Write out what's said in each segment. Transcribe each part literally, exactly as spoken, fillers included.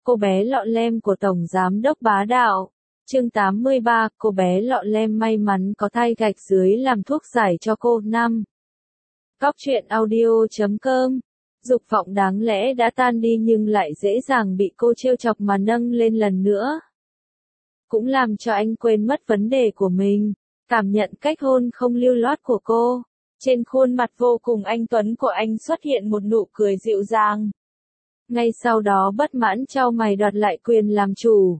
cô bé lọ lem của Tổng Giám đốc bá đạo. Chương tám mươi ba, cô bé lọ lem may mắn có thai gạch dưới làm thuốc giải cho cô. Năm. Cóc truyện audio chấm com. Dục vọng đáng lẽ đã tan đi nhưng lại dễ dàng bị cô trêu chọc mà nâng lên lần nữa. Cũng làm cho anh quên mất vấn đề của mình, cảm nhận cách hôn không lưu loát của cô. Trên khuôn mặt vô cùng anh tuấn của anh xuất hiện một nụ cười dịu dàng. Ngay sau đó bất mãn chau mày đoạt lại quyền làm chủ.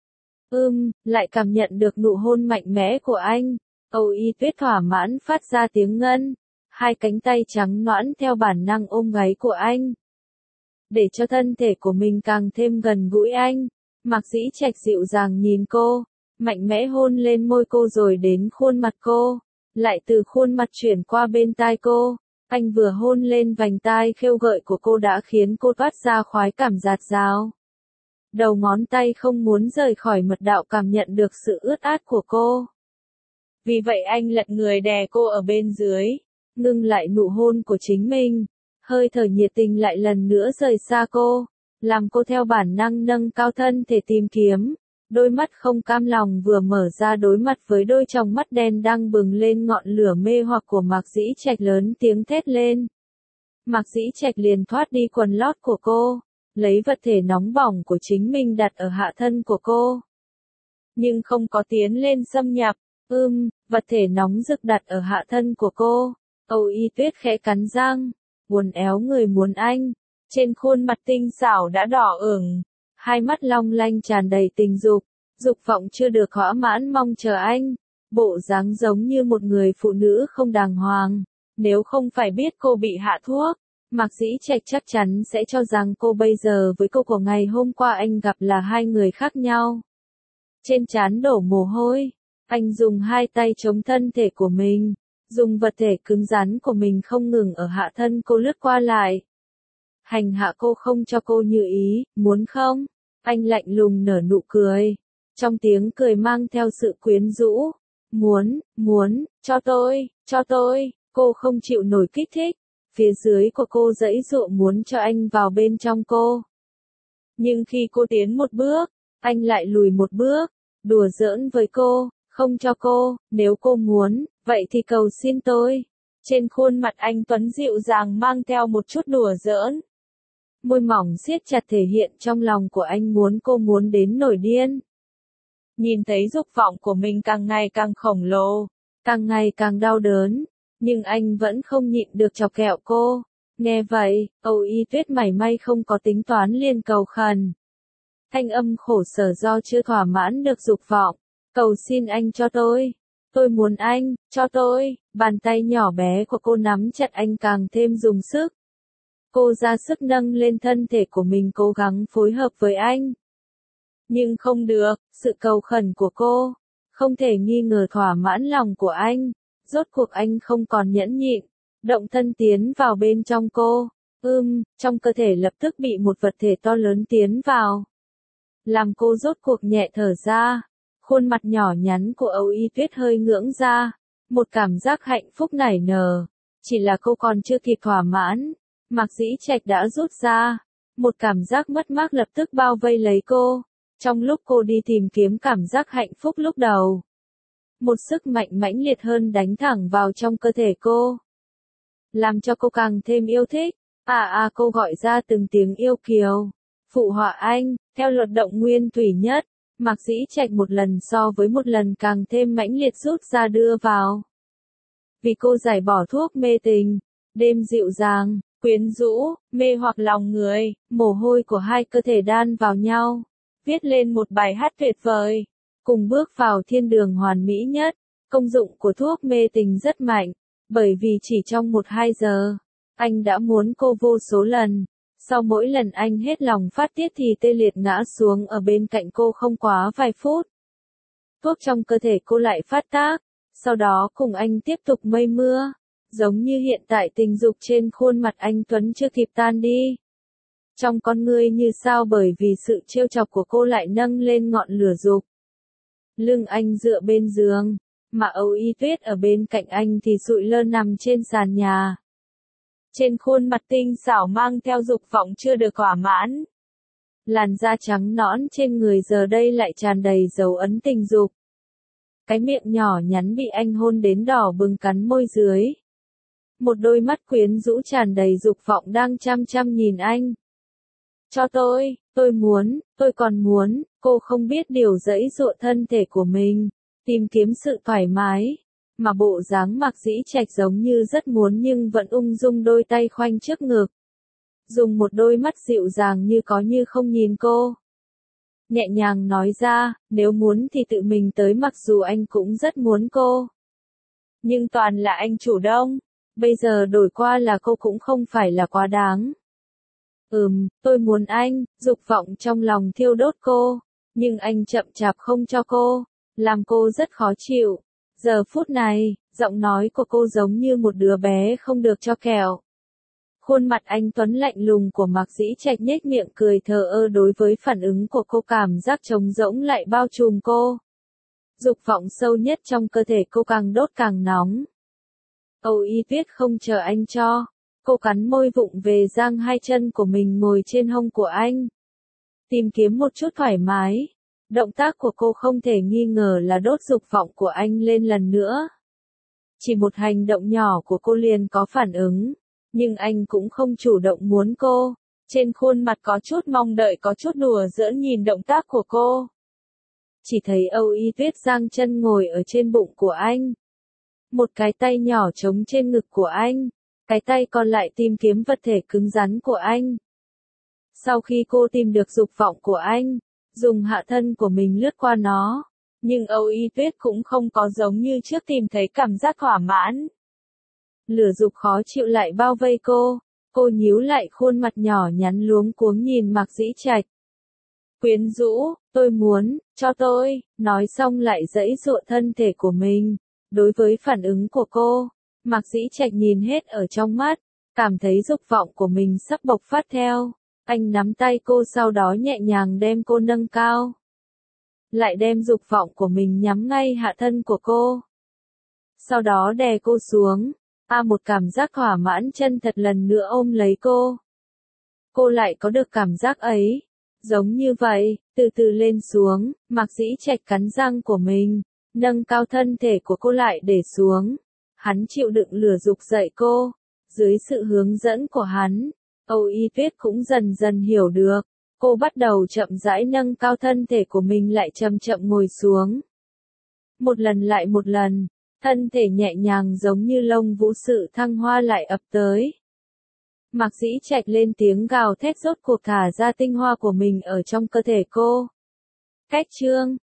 Ưm, lại cảm nhận được nụ hôn mạnh mẽ của anh. Âu Y Tuyết thỏa mãn phát ra tiếng ngân. Hai cánh tay trắng nõn theo bản năng ôm gáy của anh. Để cho thân thể của mình càng thêm gần gũi anh, Mạc Dĩ Trạch dịu dàng nhìn cô, mạnh mẽ hôn lên môi cô rồi đến khuôn mặt cô, lại từ khuôn mặt chuyển qua bên tai cô. Anh vừa hôn lên vành tai khêu gợi của cô đã khiến cô toát ra khoái cảm dạt dào. Đầu ngón tay không muốn rời khỏi mật đạo cảm nhận được sự ướt át của cô. Vì vậy anh lật người đè cô ở bên dưới, ngưng lại nụ hôn của chính mình. Hơi thở nhiệt tình lại lần nữa rời xa cô, làm cô theo bản năng nâng cao thân thể tìm kiếm. Đôi mắt không cam lòng vừa mở ra đối mặt với đôi tròng mắt đen đang bừng lên ngọn lửa mê hoặc của Mạc Dĩ Trạch, lớn tiếng thét lên. Mạc Dĩ Trạch liền thoát đi quần lót của cô, lấy vật thể nóng bỏng của chính mình đặt ở hạ thân của cô. Nhưng không có tiến lên xâm nhập. Ưm, vật thể nóng rực đặt ở hạ thân của cô. Âu Y Tuyết khẽ cắn răng, uốn éo người muốn anh. Trên khuôn mặt tinh xảo đã đỏ ửng, hai mắt long lanh tràn đầy tình dục, dục vọng chưa được thỏa mãn mong chờ anh. Bộ dáng giống như một người phụ nữ không đàng hoàng. Nếu không phải biết cô bị hạ thuốc, Mạc Dĩ Trạch chắc chắn sẽ cho rằng cô bây giờ với cô của ngày hôm qua anh gặp là hai người khác nhau. Trên trán đổ mồ hôi, anh dùng hai tay chống thân thể của mình, dùng vật thể cứng rắn của mình không ngừng ở hạ thân cô lướt qua lại. Hành hạ cô không cho cô như ý, muốn không? Anh lạnh lùng nở nụ cười, trong tiếng cười mang theo sự quyến rũ. Muốn, muốn, cho tôi, cho tôi. Cô không chịu nổi kích thích, phía dưới của cô giãy giụa muốn cho anh vào bên trong cô. Nhưng khi cô tiến một bước, anh lại lùi một bước, đùa giỡn với cô, không cho cô, nếu cô muốn, vậy thì cầu xin tôi. Trên khuôn mặt anh tuấn dịu dàng mang theo một chút đùa giỡn. Môi mỏng siết chặt thể hiện trong lòng của anh muốn cô muốn đến nổi điên. Nhìn thấy dục vọng của mình càng ngày càng khổng lồ, càng ngày càng đau đớn, nhưng anh vẫn không nhịn được chọc ghẹo cô. Nghe vậy, Âu Y Tuyết mảy may không có tính toán liền cầu khẩn. Thanh âm khổ sở do chưa thỏa mãn được dục vọng. Cầu xin anh cho tôi. Tôi muốn anh, cho tôi. Bàn tay nhỏ bé của cô nắm chặt anh càng thêm dùng sức. Cô ra sức nâng lên thân thể của mình cố gắng phối hợp với anh. Nhưng không được, sự cầu khẩn của cô không thể nghi ngờ thỏa mãn lòng của anh. Rốt cuộc anh không còn nhẫn nhịn, động thân tiến vào bên trong cô. Ưm, trong cơ thể lập tức bị một vật thể to lớn tiến vào, làm cô rốt cuộc nhẹ thở ra. Khuôn mặt nhỏ nhắn của Âu Y Tuyết hơi ngưỡng ra, một cảm giác hạnh phúc nảy nở. Chỉ là cô còn chưa kịp thỏa mãn, Mạc Dĩ Trạch đã rút ra. Một cảm giác mất mát lập tức bao vây lấy cô. Trong lúc cô đi tìm kiếm cảm giác hạnh phúc lúc đầu, một sức mạnh mãnh liệt hơn đánh thẳng vào trong cơ thể cô, làm cho cô càng thêm yêu thích. À à cô gọi ra từng tiếng yêu kiều. Phụ họa anh, theo luật động nguyên thủy nhất, Mạc Dĩ Trạch một lần so với một lần càng thêm mãnh liệt rút ra đưa vào. Vì cô giải bỏ thuốc mê tình, đêm dịu dàng, quyến rũ, mê hoặc lòng người, mồ hôi của hai cơ thể đan vào nhau, viết lên một bài hát tuyệt vời, cùng bước vào thiên đường hoàn mỹ nhất. Công dụng của thuốc mê tình rất mạnh, bởi vì chỉ trong một hai giờ, anh đã muốn cô vô số lần. Sau mỗi lần anh hết lòng phát tiết thì tê liệt ngã xuống ở bên cạnh cô không quá vài phút. Thuốc trong cơ thể cô lại phát tác, sau đó cùng anh tiếp tục mây mưa, giống như hiện tại tình dục trên khuôn mặt anh tuấn chưa kịp tan đi. Trong con ngươi như sao bởi vì sự trêu chọc của cô lại nâng lên ngọn lửa dục. Lưng anh dựa bên giường, mà Âu Y Tuyết ở bên cạnh anh thì sụi lơ nằm trên sàn nhà. Trên khuôn mặt tinh xảo mang theo dục vọng chưa được thỏa mãn. Làn da trắng nõn trên người giờ đây lại tràn đầy dấu ấn tình dục. Cái miệng nhỏ nhắn bị anh hôn đến đỏ bừng cắn môi dưới. Một đôi mắt quyến rũ tràn đầy dục vọng đang chăm chăm nhìn anh. Cho tôi, tôi muốn, tôi còn muốn, cô không biết điều giãy giụa thân thể của mình, tìm kiếm sự thoải mái. Mà bộ dáng Mạc Dĩ Trạch giống như rất muốn nhưng vẫn ung dung đôi tay khoanh trước ngực. Dùng một đôi mắt dịu dàng như có như không nhìn cô. Nhẹ nhàng nói ra, nếu muốn thì tự mình tới mặc dù anh cũng rất muốn cô. Nhưng toàn là anh chủ động, bây giờ đổi qua là cô cũng không phải là quá đáng. Ừm, tôi muốn anh, dục vọng trong lòng thiêu đốt cô, nhưng anh chậm chạp không cho cô, làm cô rất khó chịu. Giờ phút này, giọng nói của cô giống như một đứa bé không được cho kẹo. Khuôn mặt anh tuấn lạnh lùng của Mạc Dĩ Trạch nhếch miệng cười thờ ơ đối với phản ứng của cô, cảm giác trống rỗng lại bao trùm cô. Dục vọng sâu nhất trong cơ thể cô càng đốt càng nóng. Âu Y Tuyết không chờ anh cho, cô cắn môi vụng về giang hai chân của mình ngồi trên hông của anh. Tìm kiếm một chút thoải mái. Động tác của cô không thể nghi ngờ là đốt dục vọng của anh lên lần nữa. Chỉ một hành động nhỏ của cô liền có phản ứng, nhưng anh cũng không chủ động muốn cô. Trên khuôn mặt có chút mong đợi, có chút đùa giỡn nhìn động tác của cô. Chỉ thấy Âu Y Tuyết giang chân ngồi ở trên bụng của anh. Một cái tay nhỏ trống trên ngực của anh, cái tay còn lại tìm kiếm vật thể cứng rắn của anh. Sau khi cô tìm được dục vọng của anh, dùng hạ thân của mình lướt qua nó, nhưng Âu Y Tuyết cũng không có giống như trước tìm thấy cảm giác thỏa mãn. Lửa dục khó chịu lại bao vây cô, cô nhíu lại khuôn mặt nhỏ nhắn luống cuống nhìn Mạc Dĩ Trạch. Quyến rũ, tôi muốn, cho tôi, nói xong lại giãy giụa thân thể của mình. Đối với phản ứng của cô, Mạc Dĩ Trạch nhìn hết ở trong mắt, cảm thấy dục vọng của mình sắp bộc phát theo. Anh nắm tay cô sau đó nhẹ nhàng đem cô nâng cao. Lại đem dục vọng của mình nhắm ngay hạ thân của cô. Sau đó đè cô xuống. A một cảm giác thỏa mãn chân thật lần nữa ôm lấy cô. Cô lại có được cảm giác ấy. Giống như vậy, từ từ lên xuống, Mạc Dĩ Trạch cắn răng của mình, nâng cao thân thể của cô lại để xuống. Hắn chịu đựng lửa dục dậy cô. Dưới sự hướng dẫn của hắn, Âu Y Tuyết cũng dần dần hiểu được. Cô bắt đầu chậm rãi nâng cao thân thể của mình lại chậm chậm ngồi xuống. Một lần lại một lần, thân thể nhẹ nhàng giống như lông vũ sự thăng hoa lại ập tới. Mạc Dĩ Trạch lên tiếng gào thét rốt cuộc thả ra tinh hoa của mình ở trong cơ thể cô. Cách chương